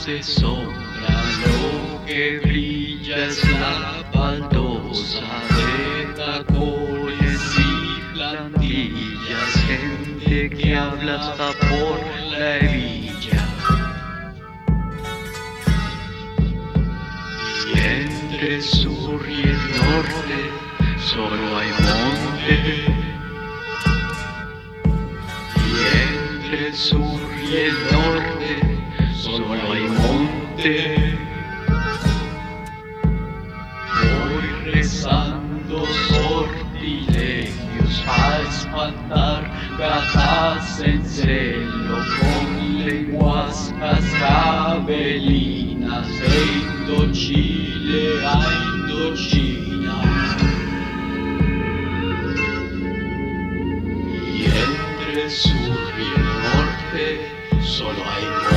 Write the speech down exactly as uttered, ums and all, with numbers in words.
hace sombra, lo que brilla es la baldosa de tacones y plantillas, gente que habla hasta por la hebilla. Y entre el sur y el norte solo hay monte. Y entre el sur y el norte solo hay monte. Voy rezando sortilegios a espantar gatas en celo con lenguas cascabelinas de Indochile a Indochina. Y entre el sur y el norte solo hay monte.